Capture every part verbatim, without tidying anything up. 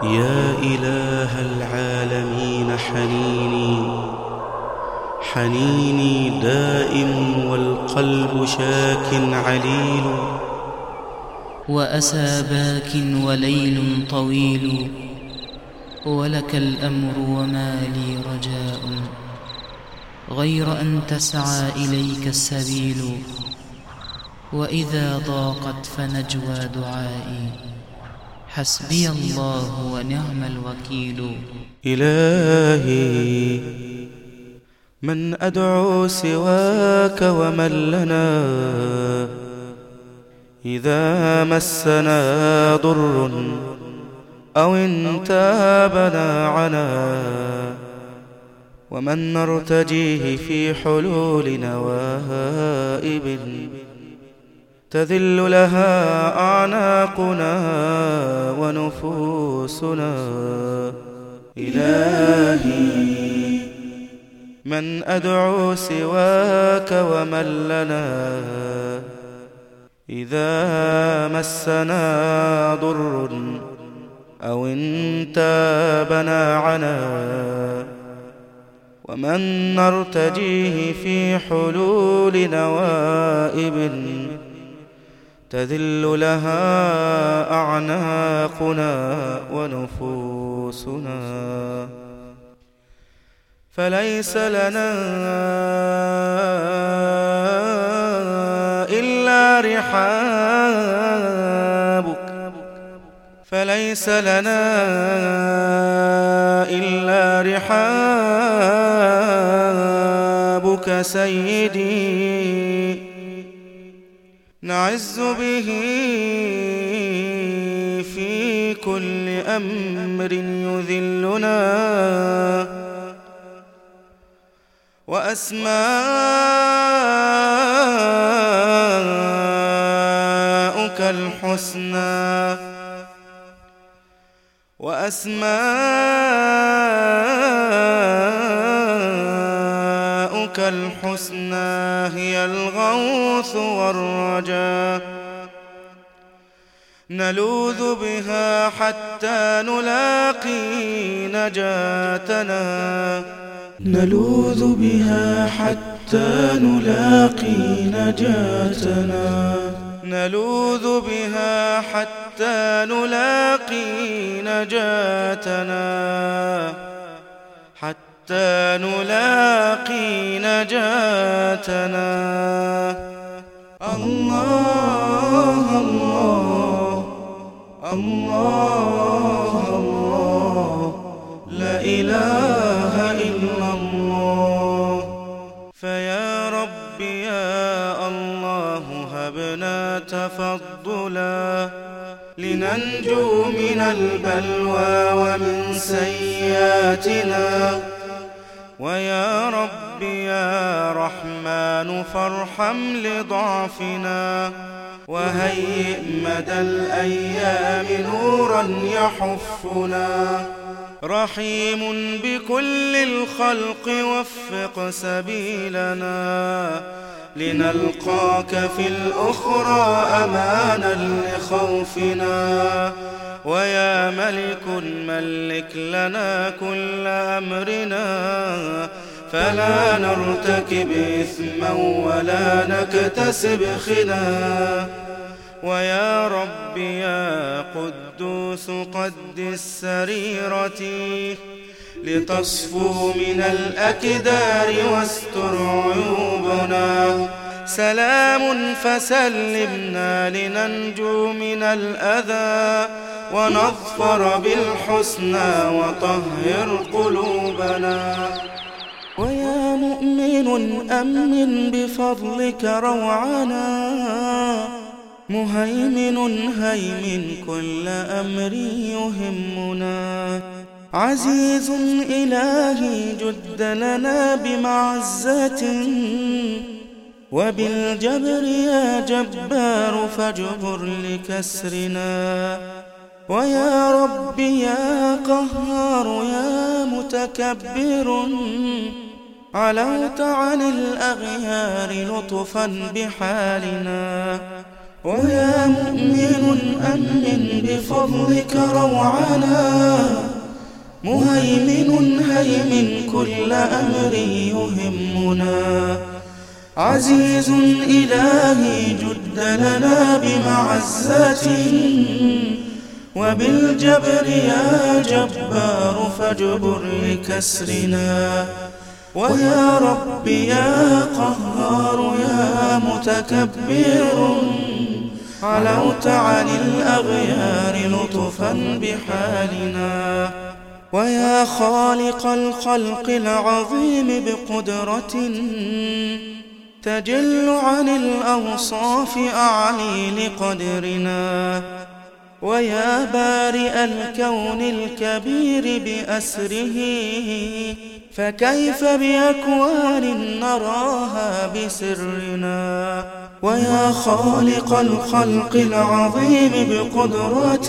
يا إله العالمين حنيني حنيني دائم والقلب شاك عليل، وأسى باك وليل طويل، ولك الأمر وما لي رجاء غير أن تسعى إليك السبيل، وإذا ضاقت فنجوى دعائي حسبي الله ونعم الوكيل. إلهي من أدعو سواك ومن لنا إذا مسنا ضر أو انتابنا عنا، ومن نرتجيه في حلول نوائب تذل لها أعناقنا ونفوسنا. إلهي من أدعو سواك ومن لنا إذا مسنا ضر أو انتابنا عنا، ومن نرتجيه في حلول نوائب تذل لها أعناقنا ونفوسنا. فليس لنا إلا رحابك فليس لنا إلا رحابك سيدي، نعز به في كل أمر يذلنا، وأسماؤك الحسنى وأسماؤك الحسنى هي الغوث والرجاء، نلوذ بها حتى نلاقي نجاتنا نلوذ بها حتى نلاقي نجاتنا نلوذ بها حتى نلاقي نجاتنا حتى نلاقي نجاتنا. الله الله الله الله لا إله إلا الله. فيا رب يا الله هبنا تفضلا لننجو من البلوى ومن سيئاتنا، ويا رب يا رحمن فارحم لضعفنا، وهيئ مدى الأيام نورا يحفنا. رحيم بكل الخلق وفق سبيلنا، لنلقاك في الأخرى أمانا لخوفنا. ويا ملك ملك لنا كل أمرنا، فلا نرتكب إثما ولا نكتسب خنا. ويا رب يا قدوس قدس سريرتي لتصفو من الأكدار واستر عيوبنا. سلام فسلمنا لننجو من الأذى، ونظفر بالحسنى وطهر قلوبنا. ويا مؤمن أمن بفضلك روعنا، مهيمن هيمن كل أمر يهمنا. عزيز إلهي جد لنا بمعزة، وبالجبر يا جبار فاجبر لكسرنا. ويا رب يا قهار يا متكبر، علوت عن الأغيار لطفا بحالنا. ويا مؤمن أمن بفضلك روعنا، مهيمن هيمن كل أمر يهمنا، عزيز إلهي جد لنا بمعزة، وبالجبر يا جبار فاجبر لكسرنا. ويا رب يا قهار يا متكبر، علوت عن الأغيار لطفا بحالنا. ويا خالق الخلق العظيم بقدرة، تجل عن الأوصاف أعلي لقدرنا. ويا بارئ الكون الكبير بأسره، فكيف بأكوان نراها بسرنا. ويا خالق الخلق العظيم بقدرة،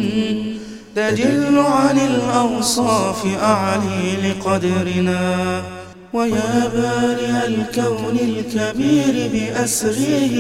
تجل عن الأوصاف أعلي لقدرنا. ويا بارئ الكون الكبير بأسره،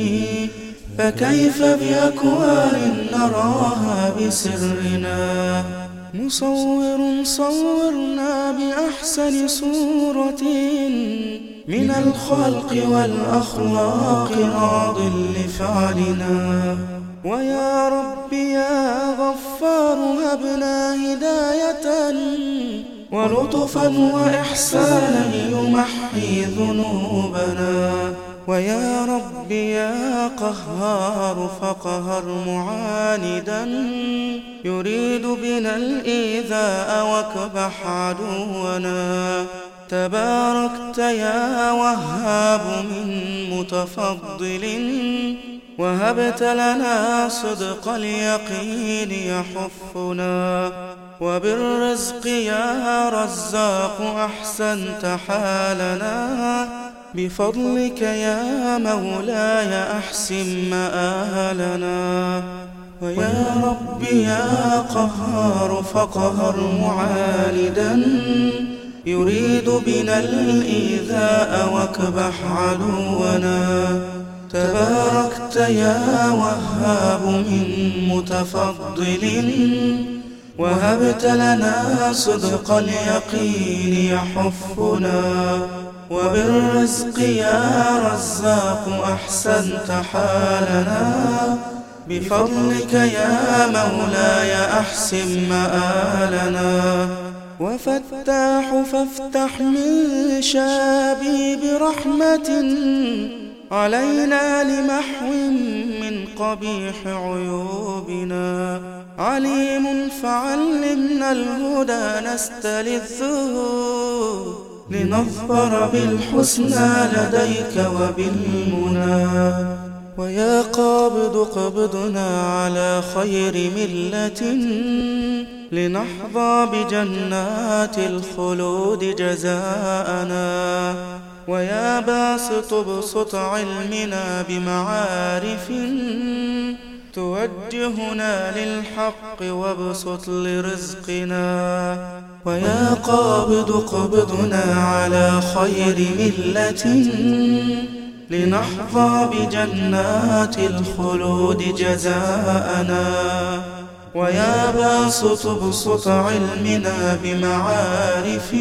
فكيف بأكوان نراها بسرنا. مصور صورنا بأحسن صورة، من الخلق والأخلاق راض لفعلنا. ويا رب يا غفار هبنا هداية، ولطفا وإحسانا يمحي ذنوبنا. ويا رب يا قهار فقهر معاندا، يريد بنا الإيذاء واكبح عدونا. تباركت يا وهاب من متفضل، وهبت لنا صدق اليقين يحفنا. وبالرزق يا رزاق أحسنت حالنا، بفضلك يا مولاي أحسن مآلنا. ويا رب يا قهار فقهر معاندا، يريد بنا الإيذاء واكبح عدونا. تباركت يا وهاب من متفضل، وهبت لنا صدق اليقين يحفنا. وبالرزق يا رزاق أحسنت حالنا، بفضلك يا مولاي أحسن مآلنا. وفتاح فافتح من شابي برحمة، علينا لمحو من قبيح عيوبنا. عليم فعلمنا الهدى نستلذه، لنظفر بالحسنى لديك وبالمنى. ويا قابض قبضنا على خير ملة، لنحظى بجنات الخلود جزاءنا. ويا باسط ابسط علمنا بمعارف، توجهنا للحق وابسط لرزقنا. ويا قابض قبضنا على خير ملة، لنحظى بجنات الخلود جزاءنا. ويا باسط ابسط علمنا بمعارف،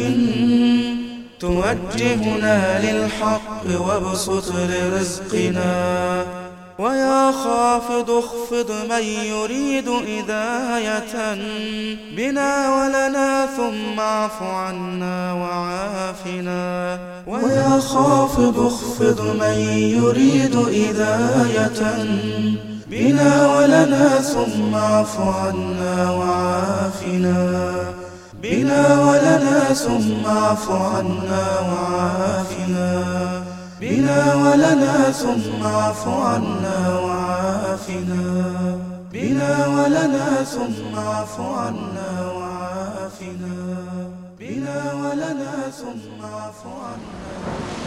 توجهنا للحق وابسط لرزقنا. ويا خافض اخفض من يريد إذاية بنا ولنا، ثم اعف عنا وعافنا. ويا خافض اخفض من يريد إذاية بنا ولنا، ثم اعف عنا وعافنا. بنا ولنا ثم اعف عنا وعافنا. بنا ولنا ثم اعف عنا وعافنا. بنا ولنا ثم اعف عنا وعافنا. بنا ولنا ثم اعف عنا.